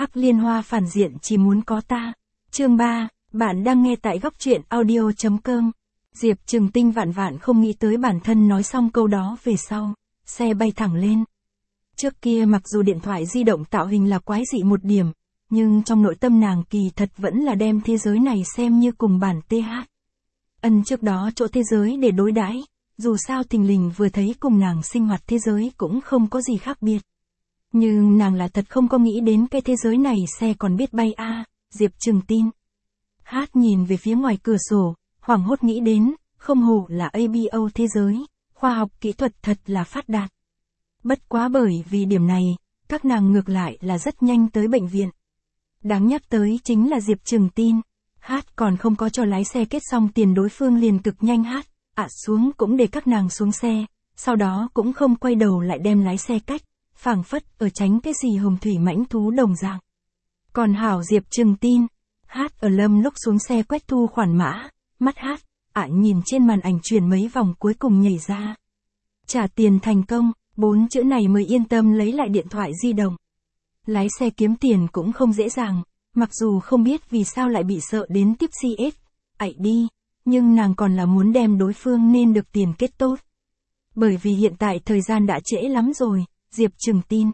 Hắc liên hoa phản diện chỉ muốn có ta. Chương 3, bạn đang nghe tại góc truyện audio.com. Diệp Trừng Tinh vạn vạn không nghĩ tới bản thân nói xong câu đó về sau, xe bay thẳng lên. Trước kia mặc dù điện thoại di động tạo hình là quái dị một điểm, nhưng trong nội tâm nàng kỳ thật vẫn là đem thế giới này xem như cùng bản TH. Trước đó chỗ thế giới để đối đãi, dù sao thình lình vừa thấy cùng nàng sinh hoạt thế giới cũng không có gì khác biệt. Nhưng nàng là thật không có nghĩ đến cái thế giới này xe còn biết bay a. Diệp Trừng Tin. Nhìn về phía ngoài cửa sổ, hoảng hốt nghĩ đến, không hổ là ABO thế giới, khoa học kỹ thuật thật là phát đạt. Bất quá bởi vì điểm này, các nàng ngược lại là rất nhanh tới bệnh viện. Đáng nhắc tới chính là Diệp Trừng Tin. Còn không có cho lái xe kết xong tiền đối phương liền cực nhanh xuống cũng để các nàng xuống xe, sau đó cũng không quay đầu lại đem lái xe cách, phảng phất ở tránh cái gì hồng thủy mãnh thú đồng dạng. Còn hảo Diệp Trừng Tin, ở lâm lúc xuống xe quét thu khoản mã, mắt nhìn trên màn ảnh chuyển mấy vòng cuối cùng nhảy ra. Trả tiền thành công, 4 chữ này mới yên tâm lấy lại điện thoại di động. Lái xe kiếm tiền cũng không dễ dàng, mặc dù không biết vì sao lại bị sợ đến tiếp CS, đi, nhưng nàng còn là muốn đem đối phương nên được tiền kết tốt. Bởi vì hiện tại thời gian đã trễ lắm rồi, Diệp Trừng Tin.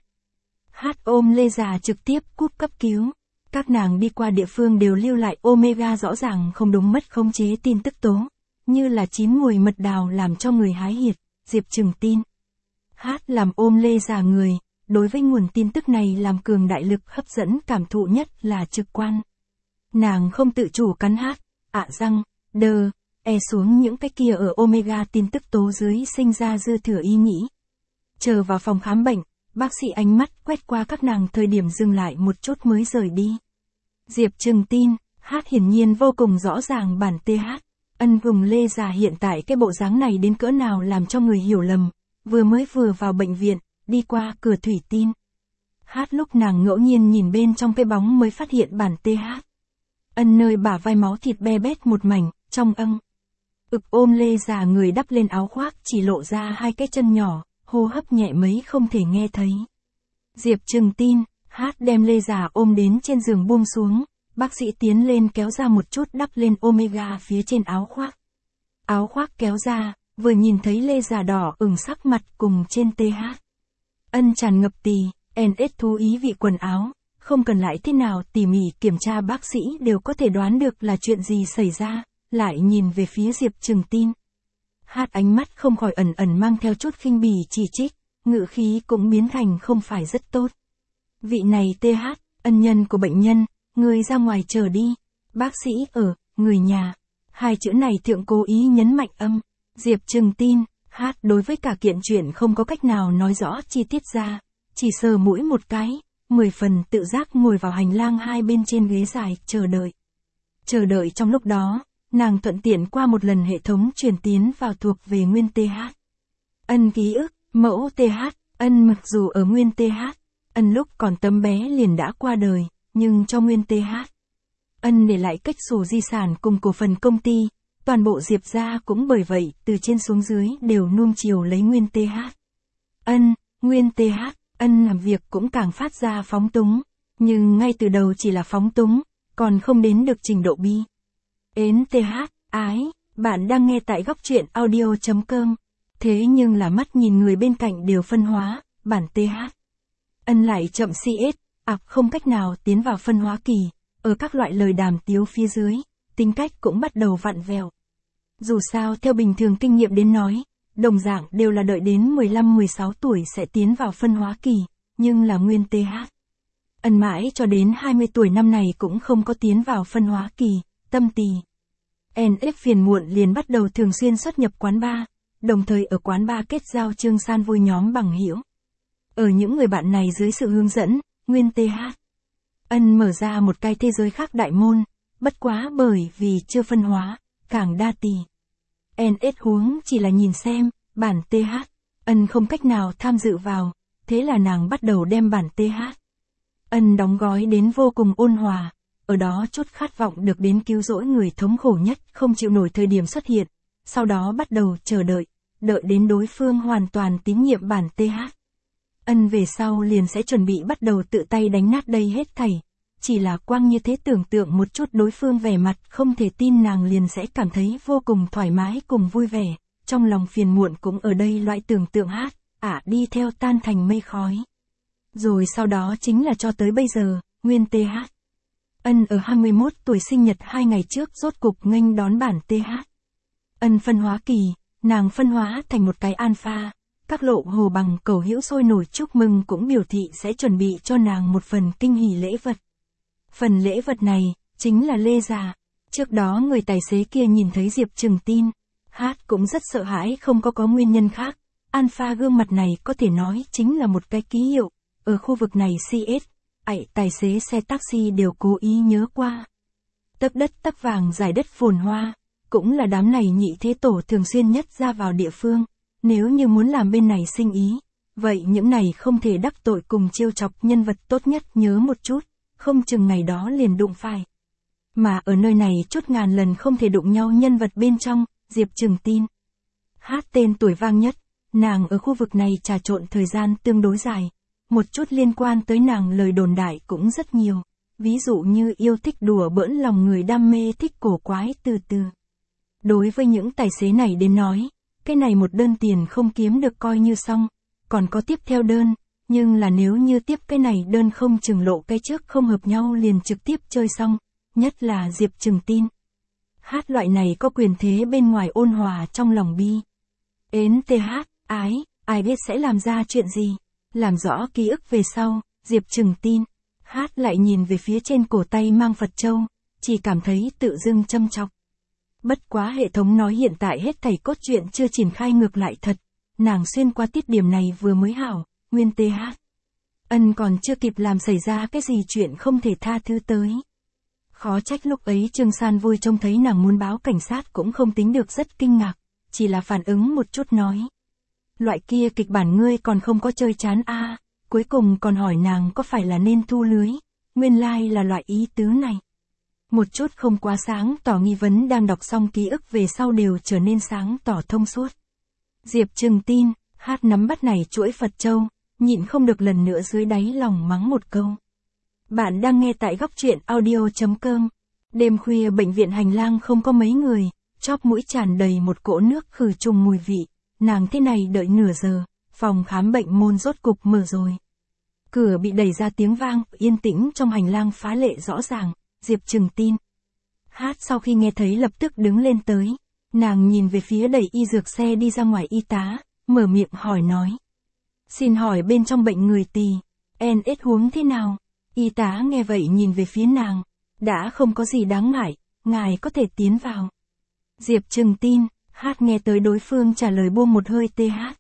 Ôm Lê già trực tiếp cúp cấp cứu. Các nàng đi qua địa phương đều lưu lại Omega rõ ràng không đúng mất khống chế tin tức tố, như là chín mùi mật đào làm cho người hái hiệt. Diệp Trừng Tin. Làm ôm Lê già người, đối với nguồn tin tức này làm cường đại lực hấp dẫn cảm thụ nhất là trực quan. Nàng không tự chủ cắn răng, xuống những cái kia ở Omega tin tức tố dưới sinh ra dư thừa ý nghĩ. Chờ vào phòng khám bệnh, bác sĩ ánh mắt quét qua các nàng thời điểm dừng lại một chút mới rời đi. Diệp Trừng Tin, hiển nhiên vô cùng rõ ràng bản TH. Cùng Lê già hiện tại cái bộ dáng này đến cỡ nào làm cho người hiểu lầm, vừa vào bệnh viện, đi qua cửa thủy tin. Lúc nàng ngẫu nhiên nhìn bên trong cái bóng mới phát hiện bản TH. Nơi bả vai máu thịt be bét một mảnh, trong ôm Lê già người đắp lên áo khoác chỉ lộ ra hai cái chân nhỏ, hô hấp nhẹ mấy không thể nghe thấy. Diệp Trừng Tin, đem Lê già ôm đến trên giường buông xuống, bác sĩ tiến lên kéo ra một chút đắp lên Omega phía trên áo khoác. Áo khoác kéo ra, vừa nhìn thấy Lê già đỏ ửng sắc mặt cùng trên TH. Tràn ngập NS thú ý vị quần áo, không cần lại thế nào tỉ mỉ kiểm tra bác sĩ đều có thể đoán được là chuyện gì xảy ra, lại nhìn về phía Diệp Trừng Tin. Ánh mắt không khỏi ẩn mang theo chút khinh bỉ chỉ trích, ngữ khí cũng biến thành không phải rất tốt. Vị này TH, ân nhân của bệnh nhân, người ra ngoài chờ đi. Bác sĩ ở, người nhà. Hai chữ này thượng cố ý nhấn mạnh Diệp Trừng Tin, đối với cả kiện chuyện không có cách nào nói rõ chi tiết ra, chỉ sờ mũi một cái, 10 phần tự giác ngồi vào hành lang hai bên trên ghế dài, chờ đợi. Chờ đợi trong lúc đó, nàng thuận tiện qua một lần hệ thống truyền tiến vào thuộc về nguyên TH. Ký ức, mẫu TH, mặc dù ở nguyên TH, lúc còn tấm bé liền đã qua đời, nhưng cho nguyên TH. Để lại cách sổ di sản cùng cổ phần công ty, toàn bộ Diệp gia cũng bởi vậy từ trên xuống dưới đều nuông chiều lấy nguyên TH. Nguyên TH, làm việc cũng càng phát ra phóng túng, nhưng ngay từ đầu chỉ là phóng túng, còn không đến được trình độ bi. TH, bạn đang nghe tại góc truyện audio.com. Thế nhưng là mắt nhìn người bên cạnh đều phân hóa, bản TH. Lại chậm CS, không cách nào tiến vào phân hóa kỳ, ở các loại lời đàm tiếu phía dưới, tính cách cũng bắt đầu vặn vẹo. Dù sao theo bình thường kinh nghiệm đến nói, đồng dạng đều là đợi đến 15-16 tuổi sẽ tiến vào phân hóa kỳ, nhưng là nguyên TH. Mãi cho đến 20 tuổi năm này cũng không có tiến vào phân hóa kỳ, tâm tỳ. NF phiền muộn liền bắt đầu thường xuyên xuất nhập quán bar, đồng thời ở quán bar kết giao trương san vui nhóm bằng hữu. Ở những người bạn này dưới sự hướng dẫn, nguyên TH. Mở ra một cái thế giới khác đại môn, bất quá bởi vì chưa phân hóa, càng đa tỳ. NS huống chỉ là nhìn xem, bản TH. Không cách nào tham dự vào, thế là nàng bắt đầu đem bản TH. Đóng gói đến vô cùng ôn hòa, ở đó chút khát vọng được đến cứu rỗi người thống khổ nhất không chịu nổi thời điểm xuất hiện, sau đó bắt đầu chờ đợi, đợi đến đối phương hoàn toàn tín nhiệm bản TH. Ân về sau liền sẽ chuẩn bị bắt đầu tự tay đánh nát đây hết thảy. Chỉ là quang như thế tưởng tượng một chút đối phương vẻ mặt không thể tin nàng liền sẽ cảm thấy vô cùng thoải mái cùng vui vẻ, trong lòng phiền muộn cũng ở đây loại tưởng tượng hát, đi theo tan thành mây khói. Rồi sau đó chính là cho tới bây giờ, nguyên TH. Ân ở 21 tuổi sinh nhật 2 ngày trước rốt cục nghênh đón bản TH. Ân phân hóa kỳ, nàng phân hóa thành một cái alpha, các lộ hồ bằng cầu hữu sôi nổi chúc mừng cũng biểu thị sẽ chuẩn bị cho nàng một phần kinh hỉ lễ vật. Phần lễ vật này, chính là lê già. Trước đó người tài xế kia nhìn thấy Diệp Trừng tin, hát cũng rất sợ hãi không có nguyên nhân khác. Alpha gương mặt này có thể nói chính là một cái ký hiệu, ở khu vực này CS, tài xế xe taxi đều cố ý nhớ qua. Tấc đất tấc vàng giải đất phồn hoa, cũng là đám này nhị thế tổ thường xuyên nhất ra vào địa phương. Nếu như muốn làm bên này sinh ý, vậy những này không thể đắc tội cùng trêu chọc nhân vật tốt nhất nhớ một chút, không chừng ngày đó liền đụng phải. Mà ở nơi này chút ngàn lần không thể đụng nhau nhân vật bên trong, Diệp Trừng tin. Hát tên tuổi vang nhất, nàng ở khu vực này trà trộn thời gian tương đối dài, một chút liên quan tới nàng lời đồn đại cũng rất nhiều, ví dụ như yêu thích đùa bỡn lòng người đam mê thích cổ quái từ từ. Đối với những tài xế này đến nói, cái này một đơn tiền không kiếm được coi như xong, còn có tiếp theo đơn, nhưng là nếu như tiếp cái này đơn không chừng lộ cái trước không hợp nhau liền trực tiếp chơi xong, nhất là Diệp Trừng tin. Hát loại này có quyền thế bên ngoài ôn hòa trong lòng bi. Ến TH, ai biết sẽ làm ra chuyện gì, làm rõ ký ức về sau, Diệp Trừng tin. Hát lại nhìn về phía trên cổ tay mang Phật châu, chỉ cảm thấy tự dưng châm chọc. Bất quá hệ thống nói hiện tại hết thảy cốt truyện chưa triển khai ngược lại thật, nàng xuyên qua tiết điểm này vừa mới hảo, nguyên TH. Ân còn chưa kịp làm xảy ra cái gì chuyện không thể tha thứ tới. Khó trách lúc ấy Trương San vui trông thấy nàng muốn báo cảnh sát cũng không tính được rất kinh ngạc, chỉ là phản ứng một chút nói. Loại kia kịch bản ngươi còn không có chơi chán cuối cùng còn hỏi nàng có phải là nên thu lưới, nguyên lai là loại ý tứ này. Một chút không quá sáng tỏ nghi vấn đang đọc xong ký ức về sau đều trở nên sáng tỏ thông suốt. Diệp Trừng tin, hát nắm bắt này chuỗi Phật châu, nhịn không được lần nữa dưới đáy lòng mắng một câu. Bạn đang nghe tại góc truyện audio.com. Đêm khuya bệnh viện hành lang không có mấy người, chóp mũi tràn đầy một cỗ nước khử trùng mùi vị, nàng thế này đợi nửa giờ, phòng khám bệnh môn rốt cục mở rồi. Cửa bị đẩy ra tiếng vang, yên tĩnh trong hành lang phá lệ rõ ràng, Diệp Trừng tin. Hát sau khi nghe thấy lập tức đứng lên tới, nàng nhìn về phía đẩy y dược xe đi ra ngoài y tá, mở miệng hỏi nói. Xin hỏi bên trong bệnh người tỳ, NS huống thế nào? Y tá nghe vậy nhìn về phía nàng, đã không có gì đáng ngại, ngài có thể tiến vào. Diệp Trừng tin, hát nghe tới đối phương trả lời buông một hơi TH.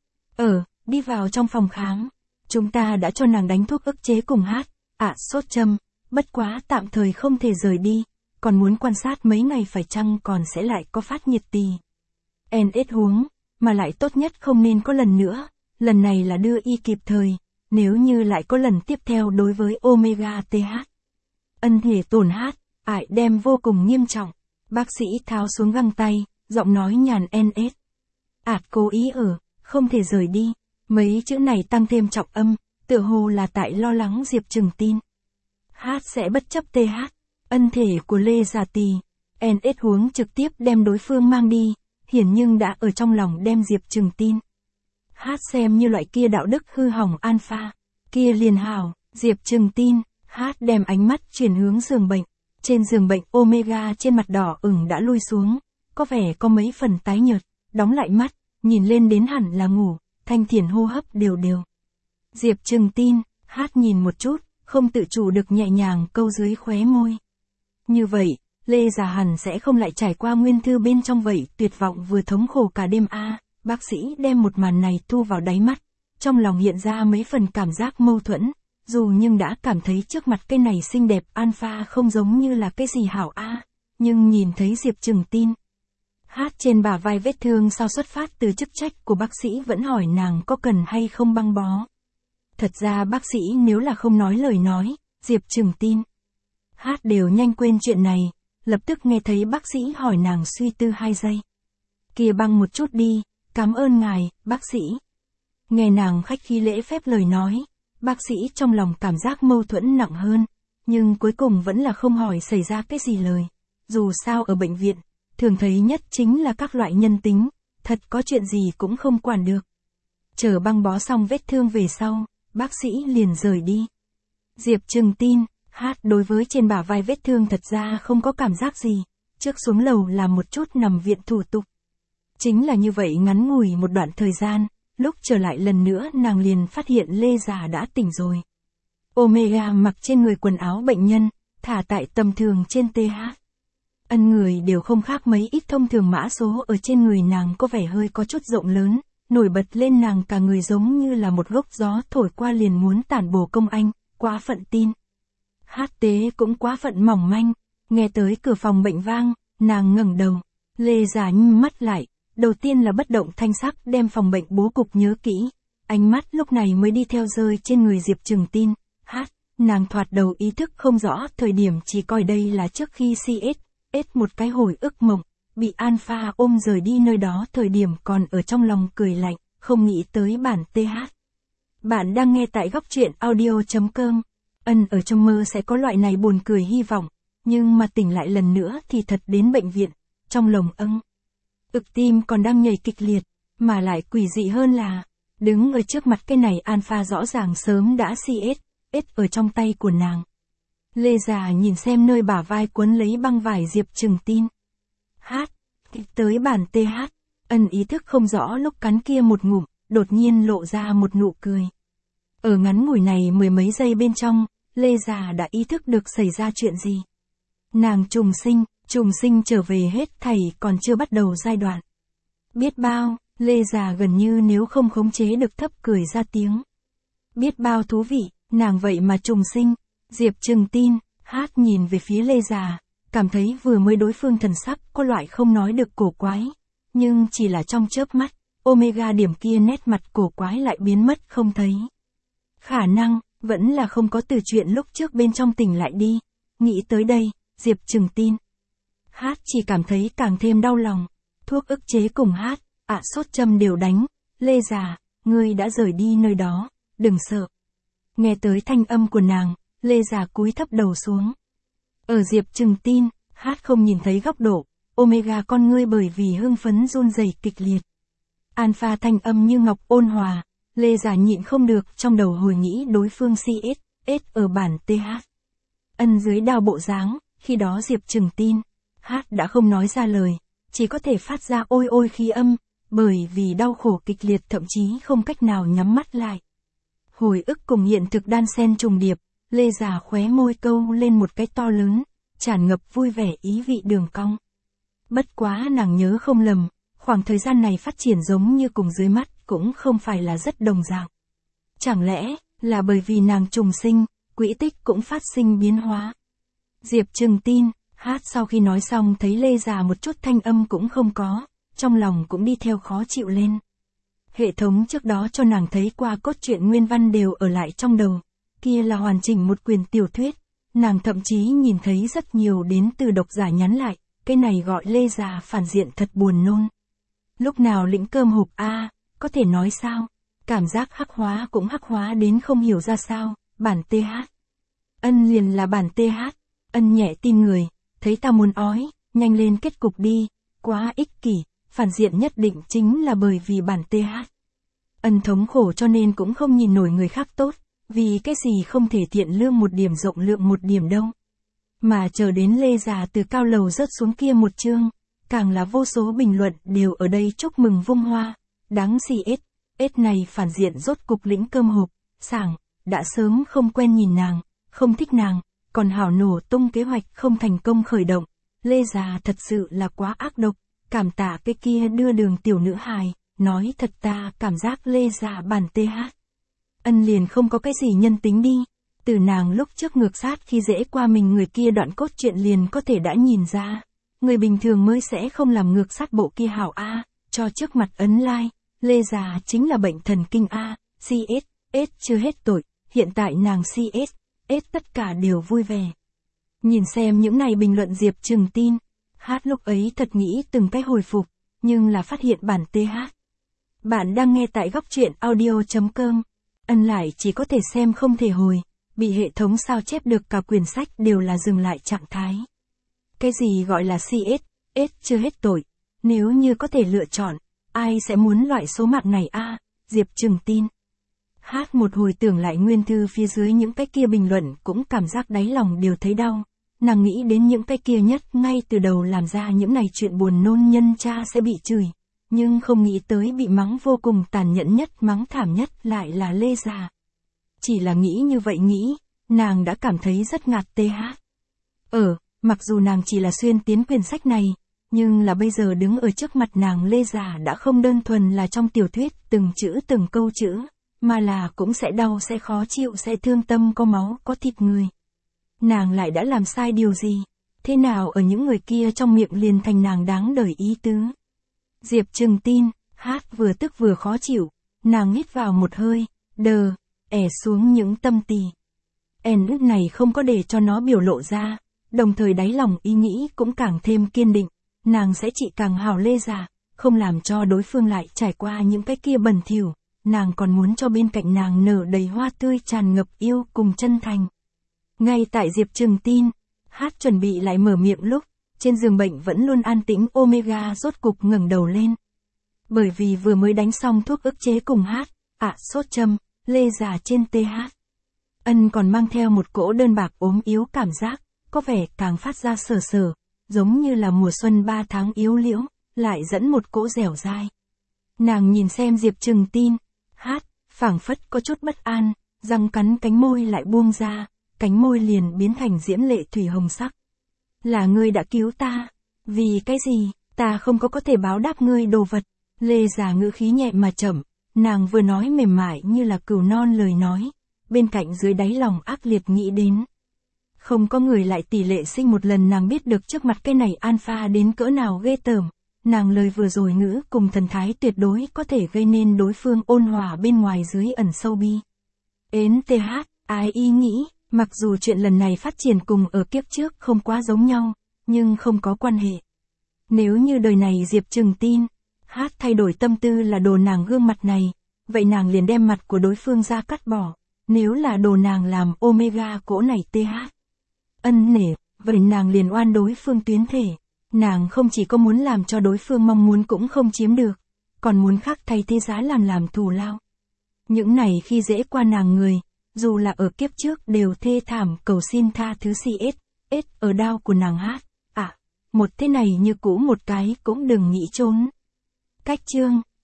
Đi vào trong phòng khám. Chúng ta đã cho nàng đánh thuốc ức chế cùng hát, sốt châm, bất quá tạm thời không thể rời đi, còn muốn quan sát mấy ngày phải chăng còn sẽ lại có phát nhiệt tỳ. NS huống, mà lại tốt nhất không nên có lần nữa, lần này là đưa y kịp thời, nếu như lại có lần tiếp theo đối với Omega TH. Ân thể tổn hát, đem vô cùng nghiêm trọng, bác sĩ tháo xuống găng tay, giọng nói nhàn NS. Cố ý không thể rời đi, mấy chữ này tăng thêm trọng âm, tựa hồ là tại lo lắng Diệp Trừng tin. Hát sẽ bất chấp TH, ân thể của Lê Già Tỳ, NS huống trực tiếp đem đối phương mang đi, hiển nhưng đã ở trong lòng đem Diệp Trừng tin. Hát xem như loại kia đạo đức hư hỏng alpha, kia liền hảo, Diệp Trừng tin, hát đem ánh mắt chuyển hướng giường bệnh. Trên giường bệnh Omega trên mặt đỏ ửng đã lui xuống, có vẻ có mấy phần tái nhợt, đóng lại mắt, nhìn lên đến hẳn là ngủ, thanh thiền hô hấp đều đều. Diệp Trừng tin, hát nhìn một chút, không tự chủ được nhẹ nhàng câu dưới khóe môi. Như vậy, Lê Già hẳn sẽ không lại trải qua nguyên thư bên trong vậy tuyệt vọng vừa thống khổ cả đêm bác sĩ đem một màn này thu vào đáy mắt, trong lòng hiện ra mấy phần cảm giác mâu thuẫn, dù nhưng đã cảm thấy trước mặt cái này xinh đẹp alpha không giống như là cái gì hảo nhưng nhìn thấy Diệp Trừng tin. Hát trên bả vai vết thương sao xuất phát từ chức trách của bác sĩ vẫn hỏi nàng có cần hay không băng bó. Thật ra bác sĩ nếu là không nói lời nói, Diệp Trừng tin. Hát đều nhanh quên chuyện này, lập tức nghe thấy bác sĩ hỏi nàng suy tư 2 giây. Kia băng một chút đi, cảm ơn ngài, bác sĩ. Nghe nàng khách khí lễ phép lời nói, bác sĩ trong lòng cảm giác mâu thuẫn nặng hơn, nhưng cuối cùng vẫn là không hỏi xảy ra cái gì lời. Dù sao ở bệnh viện, thường thấy nhất chính là các loại nhân tính, thật có chuyện gì cũng không quản được. Chờ băng bó xong vết thương về sau, bác sĩ liền rời đi. Diệp Trừng tin, đối với trên bả vai vết thương thật ra không có cảm giác gì, trước xuống lầu làm một chút nằm viện thủ tục. Chính là như vậy ngắn ngủi một đoạn thời gian, lúc trở lại lần nữa nàng liền phát hiện Lê Già đã tỉnh rồi. Omega mặc trên người quần áo bệnh nhân, thả tại tầm thường trên TH. Người đều không khác mấy ít, thông thường mã số ở trên người nàng có vẻ hơi có chút rộng lớn, nổi bật lên nàng cả người giống như là một gốc gió thổi qua liền muốn tản bổ công anh, quá phận tin. Tế cũng quá phận mỏng manh, nghe tới cửa phòng bệnh vang, nàng ngẩng đầu, Lê Già nhắm mắt lại, đầu tiên là bất động thanh sắc đem phòng bệnh bố cục nhớ kỹ, ánh mắt lúc này mới đi theo rơi trên người Diệp Trừng tin. Nàng thoạt đầu ý thức không rõ thời điểm, chỉ coi đây là trước khi một cái hồi ức mộng, bị Alpha ôm rời đi nơi đó thời điểm còn ở trong lòng cười lạnh, không nghĩ tới bản TH. Bạn đang nghe tại góc truyện audio.com. Ở trong mơ sẽ có loại này buồn cười hy vọng, nhưng mà tỉnh lại lần nữa thì thật đến bệnh viện, trong lồng tim còn đang nhảy kịch liệt, mà lại quỷ dị hơn là, đứng ở trước mặt cái này Alpha rõ ràng sớm đã ở trong tay của nàng. Lê Già nhìn xem nơi bả vai quấn lấy băng vải Diệp Trừng tin. Tới bản TH, ý thức không rõ lúc cắn kia một ngụm, đột nhiên lộ ra một nụ cười. Ở ngắn ngủi này mười mấy giây bên trong, Lê Già đã ý thức được xảy ra chuyện gì. Nàng trùng sinh trở về hết thảy còn chưa bắt đầu giai đoạn. Biết bao, Lê Già gần như nếu không khống chế được thấp cười ra tiếng. Biết bao thú vị, nàng vậy mà trùng sinh. Diệp Trừng tin, nhìn về phía Lê Già, cảm thấy vừa mới đối phương thần sắc có loại không nói được cổ quái. Nhưng chỉ là trong chớp mắt, Omega điểm kia nét mặt cổ quái lại biến mất không thấy. Khả năng, vẫn là không có từ chuyện lúc trước bên trong tỉnh lại đi. Nghĩ tới đây, Diệp Trừng tin. Chỉ cảm thấy càng thêm đau lòng. Thuốc ức chế cùng sốt châm đều đánh. Lê Già, ngươi đã rời đi nơi đó, đừng sợ. Nghe tới thanh âm của nàng, Lê Già cúi thấp đầu xuống. Ở Diệp Trừng tin, không nhìn thấy góc độ, Omega con ngươi bởi vì hưng phấn run rẩy kịch liệt. Alpha thanh âm như ngọc ôn hòa, Lê Già nhịn không được trong đầu hồi nghĩ đối phương ở bản TH. Dưới đao bộ dáng, khi đó Diệp Trừng tin, đã không nói ra lời, chỉ có thể phát ra ôi ôi khí âm, bởi vì đau khổ kịch liệt thậm chí không cách nào nhắm mắt lại. Hồi ức cùng hiện thực đan xen trùng điệp, Lê Già khóe môi câu lên một cái to lớn, tràn ngập vui vẻ ý vị đường cong. Bất quá nàng nhớ không lầm, khoảng thời gian này phát triển giống như cùng dưới mắt cũng không phải là rất đồng dạng. Chẳng lẽ là bởi vì nàng trùng sinh, quỹ tích cũng phát sinh biến hóa. Diệp Trừng tin, sau khi nói xong thấy Lê Già một chút thanh âm cũng không có, trong lòng cũng đi theo khó chịu lên. Hệ thống trước đó cho nàng thấy qua cốt truyện nguyên văn đều ở lại trong đầu, kia là hoàn chỉnh một quyển tiểu thuyết, nàng thậm chí nhìn thấy rất nhiều đến từ độc giả nhắn lại, cái này gọi Lê Già phản diện thật buồn nôn. Lúc nào lĩnh cơm hộp có thể nói sao, cảm giác hắc hóa cũng hắc hóa đến không hiểu ra sao, bản TH. Liền là bản TH, nhẹ tin người, thấy ta muốn ói, nhanh lên kết cục đi, quá ích kỷ, phản diện nhất định chính là bởi vì bản TH. Thống khổ cho nên cũng không nhìn nổi người khác tốt, vì cái gì không thể thiện lương một điểm rộng lượng một điểm đâu. Mà chờ đến Lê Già từ cao lầu rớt xuống kia một chương, càng là vô số bình luận đều ở đây chúc mừng vung hoa, đáng này phản diện rốt cục lĩnh cơm hộp, sảng, đã sớm không quen nhìn nàng, không thích nàng, còn hảo nổ tung kế hoạch không thành công khởi động. Lê Già thật sự là quá ác độc, cảm tạ cái kia đưa đường tiểu nữ hài, nói thật ta cảm giác Lê Già bản TH. Liền không có cái gì nhân tính đi, từ nàng lúc trước ngược sát khi dễ qua mình người kia đoạn cốt truyện liền có thể đã nhìn ra, người bình thường mới sẽ không làm ngược sát bộ kia hảo cho trước mặt like, Lê Già chính là bệnh thần kinh chưa hết tội, hiện tại nàng tất cả đều vui vẻ. Nhìn xem những này bình luận Diệp Trừng tin, lúc ấy thật nghĩ từng cái hồi phục, nhưng là phát hiện bản TH. Bạn đang nghe tại góc truyện audio.com. Ân lại chỉ có thể xem không thể hồi, bị hệ thống sao chép được cả quyển sách đều là dừng lại trạng thái. Cái gì gọi là CS, chưa hết tội. Nếu như có thể lựa chọn, ai sẽ muốn loại số mạng này a? Diệp Trừng tin. Hát một hồi tưởng lại nguyên thư phía dưới những cái kia bình luận cũng cảm giác đáy lòng đều thấy đau. Nàng nghĩ đến những cái kia nhất ngay từ đầu làm ra những này chuyện buồn nôn nhân cha sẽ bị chửi. Nhưng không nghĩ tới bị mắng vô cùng tàn nhẫn nhất, mắng thảm nhất lại là Lê Già. Chỉ là nghĩ như vậy nghĩ, nàng đã cảm thấy rất ngạt TH. Mặc dù nàng chỉ là xuyên tiến quyển sách này, nhưng là bây giờ đứng ở trước mặt nàng Lê Già đã không đơn thuần là trong tiểu thuyết từng chữ từng câu chữ, mà là cũng sẽ đau, sẽ khó chịu, sẽ thương tâm, có máu, có thịt người. Nàng lại đã làm sai điều gì? Thế nào ở những người kia trong miệng liền thành nàng đáng đời ý tứ? Diệp Trừng tin, Hát vừa tức vừa khó chịu, nàng hít vào một hơi, xuống những tâm tỳ. Nước này không có để cho nó biểu lộ ra, đồng thời đáy lòng ý nghĩ cũng càng thêm kiên định, nàng sẽ trị càng hào Lê Già, không làm cho đối phương lại trải qua những cái kia bẩn thỉu, nàng còn muốn cho bên cạnh nàng nở đầy hoa tươi tràn ngập yêu cùng chân thành. Ngay tại Diệp Trừng tin, Hát chuẩn bị lại mở miệng lúc, trên giường bệnh vẫn luôn an tĩnh Omega rốt cục ngẩng đầu lên. Bởi vì vừa mới đánh xong thuốc ức chế cùng Hát, sốt châm, Lê Già trên TH. Ân còn mang theo một cỗ đơn bạc ốm yếu cảm giác, có vẻ càng phát ra sở, giống như là mùa xuân 3 tháng yếu liễu, lại dẫn một cỗ dẻo dai. Nàng nhìn xem Diệp Trừng tin, Hát, phảng phất có chút bất an, răng cắn cánh môi lại buông ra, cánh môi liền biến thành diễm lệ thủy hồng sắc. Là ngươi đã cứu ta, vì cái gì, ta không có thể báo đáp ngươi đồ vật. Lê Già ngữ khí nhẹ mà chậm, nàng vừa nói mềm mại như là cừu non lời nói, bên cạnh dưới đáy lòng ác liệt nghĩ đến. Không có người lại tỷ lệ sinh một lần, nàng biết được trước mặt cái này alpha đến cỡ nào ghê tởm, nàng lời vừa rồi ngữ cùng thần thái tuyệt đối có thể gây nên đối phương ôn hòa bên ngoài dưới ẩn sâu bi. Ai ý nghĩ, mặc dù chuyện lần này phát triển cùng ở kiếp trước không quá giống nhau, nhưng không có quan hệ. Nếu như đời này Diệp Trừng tin, Hát thay đổi tâm tư là đồ nàng gương mặt này, vậy nàng liền đem mặt của đối phương ra cắt bỏ. Nếu là đồ nàng làm Omega cỗ này TH. Ân nể, vậy nàng liền oan đối phương tuyến thể. Nàng không chỉ có muốn làm cho đối phương mong muốn cũng không chiếm được, còn muốn khác thay thế giá làm thù lao. Những này khi dễ qua nàng người, dù là ở kiếp trước đều thê thảm cầu xin tha thứ CS, ở đau của nàng Hát. Một thế này như cũ một cái cũng đừng nghĩ trốn. Cách chương